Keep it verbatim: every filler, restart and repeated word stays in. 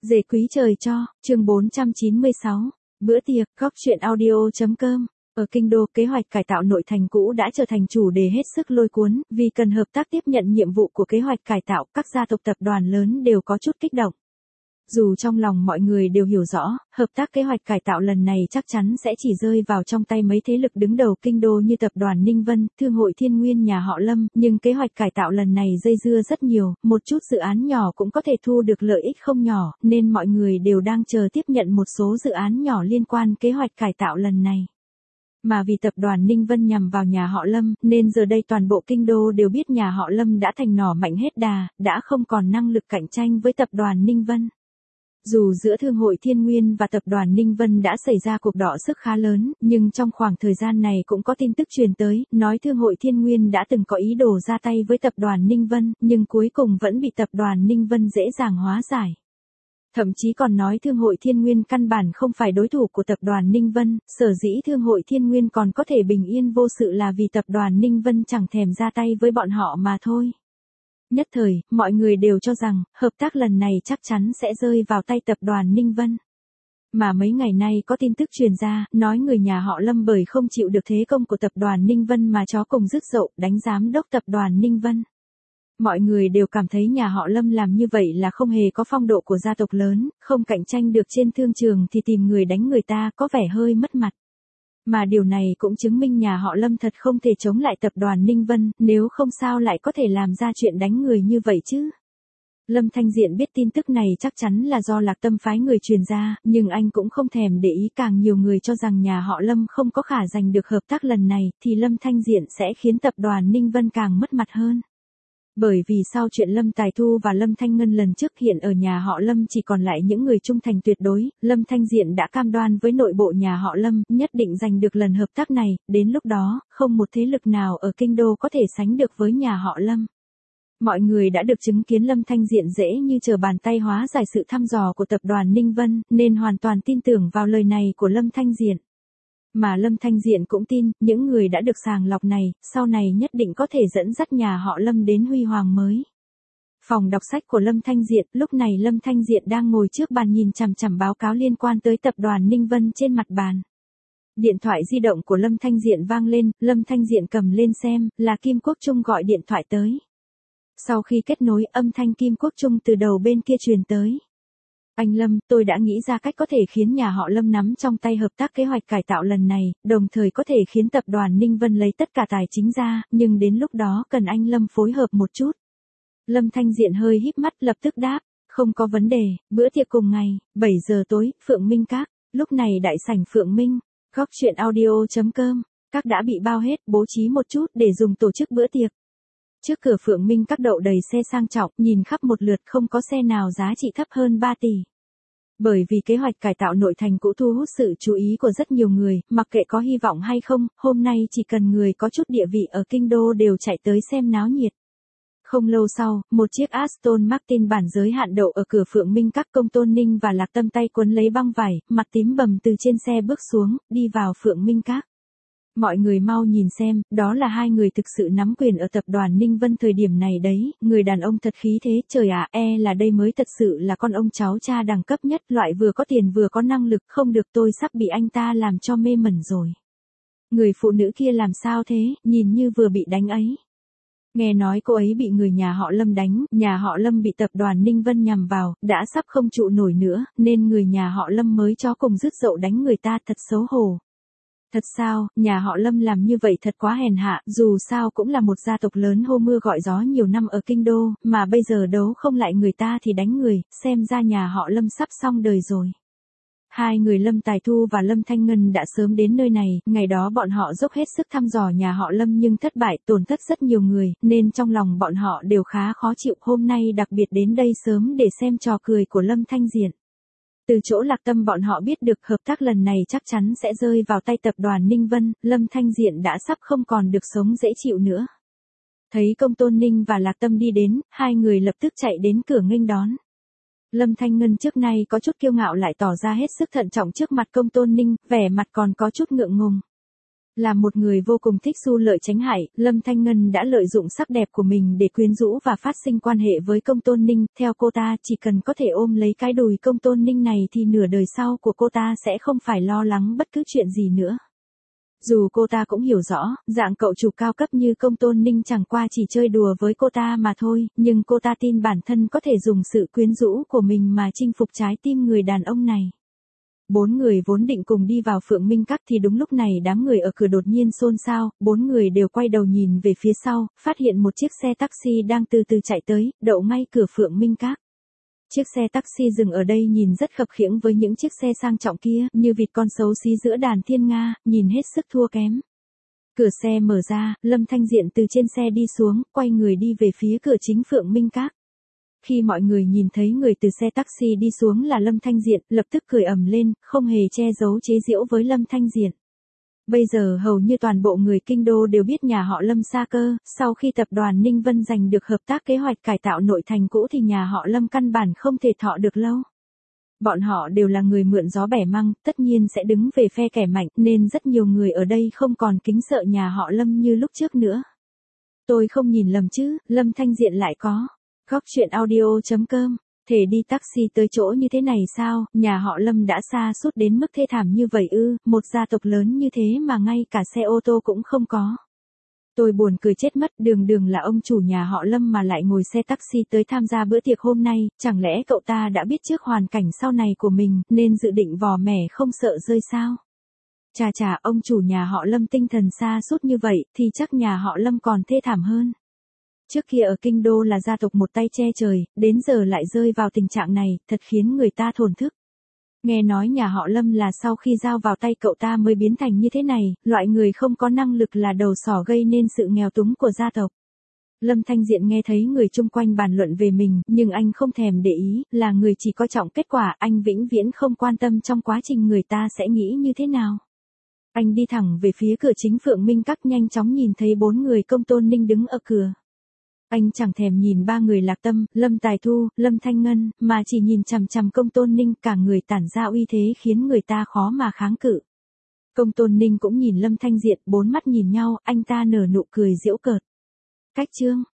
Dề quý trời cho, chương bốn trăm chín mươi sáu, bữa tiệc, góc chuyện audio.com. Ở Kinh Đô, kế hoạch cải tạo nội thành cũ đã trở thành chủ đề hết sức lôi cuốn, vì cần hợp tác tiếp nhận nhiệm vụ của kế hoạch cải tạo, các gia tộc tập đoàn lớn đều có chút kích động. Dù trong lòng mọi người đều hiểu rõ, hợp tác kế hoạch cải tạo lần này chắc chắn sẽ chỉ rơi vào trong tay mấy thế lực đứng đầu Kinh Đô như tập đoàn Ninh Vân, Thương hội Thiên Nguyên nhà họ Lâm, nhưng kế hoạch cải tạo lần này dây dưa rất nhiều, một chút dự án nhỏ cũng có thể thu được lợi ích không nhỏ, nên mọi người đều đang chờ tiếp nhận một số dự án nhỏ liên quan kế hoạch cải tạo lần này. Mà vì tập đoàn Ninh Vân nhằm vào nhà họ Lâm, nên giờ đây toàn bộ Kinh Đô đều biết nhà họ Lâm đã thành nỏ mạnh hết đà, đã không còn năng lực cạnh tranh với tập đoàn Ninh Vân. Dù giữa Thương hội Thiên Nguyên và tập đoàn Ninh Vân đã xảy ra cuộc đọ sức khá lớn, nhưng trong khoảng thời gian này cũng có tin tức truyền tới, nói Thương hội Thiên Nguyên đã từng có ý đồ ra tay với tập đoàn Ninh Vân, nhưng cuối cùng vẫn bị tập đoàn Ninh Vân dễ dàng hóa giải. Thậm chí còn nói Thương hội Thiên Nguyên căn bản không phải đối thủ của tập đoàn Ninh Vân, sở dĩ Thương hội Thiên Nguyên còn có thể bình yên vô sự là vì tập đoàn Ninh Vân chẳng thèm ra tay với bọn họ mà thôi. Nhất thời, mọi người đều cho rằng, hợp tác lần này chắc chắn sẽ rơi vào tay tập đoàn Ninh Vân. Mà mấy ngày nay có tin tức truyền ra, nói người nhà họ Lâm bởi không chịu được thế công của tập đoàn Ninh Vân mà chó cùng rứt dậu đánh giám đốc tập đoàn Ninh Vân. Mọi người đều cảm thấy nhà họ Lâm làm như vậy là không hề có phong độ của gia tộc lớn, không cạnh tranh được trên thương trường thì tìm người đánh người ta có vẻ hơi mất mặt. Mà điều này cũng chứng minh nhà họ Lâm thật không thể chống lại tập đoàn Ninh Vân, nếu không sao lại có thể làm ra chuyện đánh người như vậy chứ. Lâm Thanh Diện biết tin tức này chắc chắn là do Lạc Tâm phái người truyền ra, nhưng anh cũng không thèm để ý, càng nhiều người cho rằng nhà họ Lâm không có khả giành được hợp tác lần này, thì Lâm Thanh Diện sẽ khiến tập đoàn Ninh Vân càng mất mặt hơn. Bởi vì sau chuyện Lâm Tài Thu và Lâm Thanh Ngân lần trước, hiện ở nhà họ Lâm chỉ còn lại những người trung thành tuyệt đối, Lâm Thanh Diện đã cam đoan với nội bộ nhà họ Lâm, nhất định giành được lần hợp tác này, đến lúc đó, không một thế lực nào ở Kinh Đô có thể sánh được với nhà họ Lâm. Mọi người đã được chứng kiến Lâm Thanh Diện dễ như trở bàn tay hóa giải sự thăm dò của tập đoàn Ninh Vân, nên hoàn toàn tin tưởng vào lời này của Lâm Thanh Diện. Mà Lâm Thanh Diện cũng tin, những người đã được sàng lọc này, sau này nhất định có thể dẫn dắt nhà họ Lâm đến huy hoàng mới. Phòng đọc sách của Lâm Thanh Diện, lúc này Lâm Thanh Diện đang ngồi trước bàn nhìn chằm chằm báo cáo liên quan tới tập đoàn Ninh Vân trên mặt bàn. Điện thoại di động của Lâm Thanh Diện vang lên, Lâm Thanh Diện cầm lên xem, là Kim Quốc Trung gọi điện thoại tới. Sau khi kết nối, âm thanh Kim Quốc Trung từ đầu bên kia truyền tới. Anh Lâm, tôi đã nghĩ ra cách có thể khiến nhà họ Lâm nắm trong tay hợp tác kế hoạch cải tạo lần này, đồng thời có thể khiến tập đoàn Ninh Vân lấy tất cả tài chính ra, nhưng đến lúc đó cần anh Lâm phối hợp một chút. Lâm Thanh Diện hơi híp mắt lập tức đáp, không có vấn đề, bữa tiệc cùng ngày, bảy giờ tối, Phượng Minh Các, lúc này đại sảnh Phượng Minh, góc chuyện audio.com, các đã bị bao hết, bố trí một chút để dùng tổ chức bữa tiệc. Trước cửa Phượng Minh Các đậu đầy xe sang trọng, nhìn khắp một lượt không có xe nào giá trị thấp hơn ba tỷ. Bởi vì kế hoạch cải tạo nội thành cũ thu hút sự chú ý của rất nhiều người, mặc kệ có hy vọng hay không, hôm nay chỉ cần người có chút địa vị ở Kinh Đô đều chạy tới xem náo nhiệt. Không lâu sau, một chiếc Aston Martin bản giới hạn đậu ở cửa Phượng Minh Các. Công Tôn Ninh và Lạc Tâm tay quấn lấy băng vải, mặt tím bầm từ trên xe bước xuống, đi vào Phượng Minh Các. Mọi người mau nhìn xem, đó là hai người thực sự nắm quyền ở tập đoàn Ninh Vân thời điểm này đấy, người đàn ông thật khí thế, trời ạ, e là đây mới thật sự là con ông cháu cha đẳng cấp nhất, loại vừa có tiền vừa có năng lực, không được tôi sắp bị anh ta làm cho mê mẩn rồi. Người phụ nữ kia làm sao thế, nhìn như vừa bị đánh ấy. Nghe nói cô ấy bị người nhà họ Lâm đánh, nhà họ Lâm bị tập đoàn Ninh Vân nhằm vào, đã sắp không trụ nổi nữa, nên người nhà họ Lâm mới cho cùng rứt dậu đánh người ta, thật xấu hổ. Thật sao, nhà họ Lâm làm như vậy thật quá hèn hạ, dù sao cũng là một gia tộc lớn hô mưa gọi gió nhiều năm ở Kinh Đô, mà bây giờ đấu không lại người ta thì đánh người, xem ra nhà họ Lâm sắp xong đời rồi. Hai người Lâm Tài Thu và Lâm Thanh Ngân đã sớm đến nơi này, ngày đó bọn họ dốc hết sức thăm dò nhà họ Lâm nhưng thất bại, tổn thất rất nhiều người, nên trong lòng bọn họ đều khá khó chịu, hôm nay đặc biệt đến đây sớm để xem trò cười của Lâm Thanh Diện. Từ chỗ Lạc Tâm bọn họ biết được hợp tác lần này chắc chắn sẽ rơi vào tay tập đoàn Ninh Vân, Lâm Thanh Diện đã sắp không còn được sống dễ chịu nữa. Thấy Công Tôn Ninh và Lạc Tâm đi đến, hai người lập tức chạy đến cửa nghênh đón. Lâm Thanh Ngân trước nay có chút kiêu ngạo lại tỏ ra hết sức thận trọng trước mặt Công Tôn Ninh, vẻ mặt còn có chút ngượng ngùng. Là một người vô cùng thích du lợi tránh hại, Lâm Thanh Ngân đã lợi dụng sắc đẹp của mình để quyến rũ và phát sinh quan hệ với Công Tôn Ninh, theo cô ta chỉ cần có thể ôm lấy cái đùi Công Tôn Ninh này thì nửa đời sau của cô ta sẽ không phải lo lắng bất cứ chuyện gì nữa. Dù cô ta cũng hiểu rõ, dạng cậu chủ cao cấp như Công Tôn Ninh chẳng qua chỉ chơi đùa với cô ta mà thôi, nhưng cô ta tin bản thân có thể dùng sự quyến rũ của mình mà chinh phục trái tim người đàn ông này. Bốn người vốn định cùng đi vào Phượng Minh Các thì đúng lúc này đám người ở cửa đột nhiên xôn xao, bốn người đều quay đầu nhìn về phía sau, phát hiện một chiếc xe taxi đang từ từ chạy tới, đậu ngay cửa Phượng Minh Các. Chiếc xe taxi dừng ở đây nhìn rất khập khiễng với những chiếc xe sang trọng kia, như vịt con xấu xí giữa đàn thiên nga, nhìn hết sức thua kém. Cửa xe mở ra, Lâm Thanh Diện từ trên xe đi xuống, quay người đi về phía cửa chính Phượng Minh Các. Khi mọi người nhìn thấy người từ xe taxi đi xuống là Lâm Thanh Diện, lập tức cười ầm lên, không hề che giấu chế giễu với Lâm Thanh Diện. Bây giờ hầu như toàn bộ người kinh đô đều biết nhà họ Lâm xa cơ, sau khi tập đoàn Ninh Vân giành được hợp tác kế hoạch cải tạo nội thành cũ thì nhà họ Lâm căn bản không thể thọ được lâu. Bọn họ đều là người mượn gió bẻ măng, tất nhiên sẽ đứng về phe kẻ mạnh, nên rất nhiều người ở đây không còn kính sợ nhà họ Lâm như lúc trước nữa. Tôi không nhìn lầm chứ, Lâm Thanh Diện lại có. Góc chuyện audio chấm com, thể đi taxi tới chỗ như thế này sao, nhà họ Lâm đã xa sút đến mức thê thảm như vậy ư, một gia tộc lớn như thế mà ngay cả xe ô tô cũng không có. Tôi buồn cười chết mất, đường đường là ông chủ nhà họ Lâm mà lại ngồi xe taxi tới tham gia bữa tiệc hôm nay, chẳng lẽ cậu ta đã biết trước hoàn cảnh sau này của mình, nên dự định vò mẻ không sợ rơi sao? Chà chà, ông chủ nhà họ Lâm tinh thần xa sút như vậy, thì chắc nhà họ Lâm còn thê thảm hơn. Trước kia ở Kinh Đô là gia tộc một tay che trời, đến giờ lại rơi vào tình trạng này, thật khiến người ta thổn thức. Nghe nói nhà họ Lâm là sau khi giao vào tay cậu ta mới biến thành như thế này, loại người không có năng lực là đầu sỏ gây nên sự nghèo túng của gia tộc. Lâm Thanh Diện nghe thấy người chung quanh bàn luận về mình, nhưng anh không thèm để ý, là người chỉ coi trọng kết quả, anh vĩnh viễn không quan tâm trong quá trình người ta sẽ nghĩ như thế nào. Anh đi thẳng về phía cửa chính Phượng Minh Các, nhanh chóng nhìn thấy bốn người Công Tôn Ninh đứng ở cửa. Anh chẳng thèm nhìn ba người Lạc Tâm, Lâm Tài Thu, Lâm Thanh Ngân, mà chỉ nhìn chằm chằm Công Tôn Ninh, cả người tản ra uy thế khiến người ta khó mà kháng cự. Công Tôn Ninh cũng nhìn Lâm Thanh Diện, bốn mắt nhìn nhau, anh ta nở nụ cười giễu cợt. Cách chương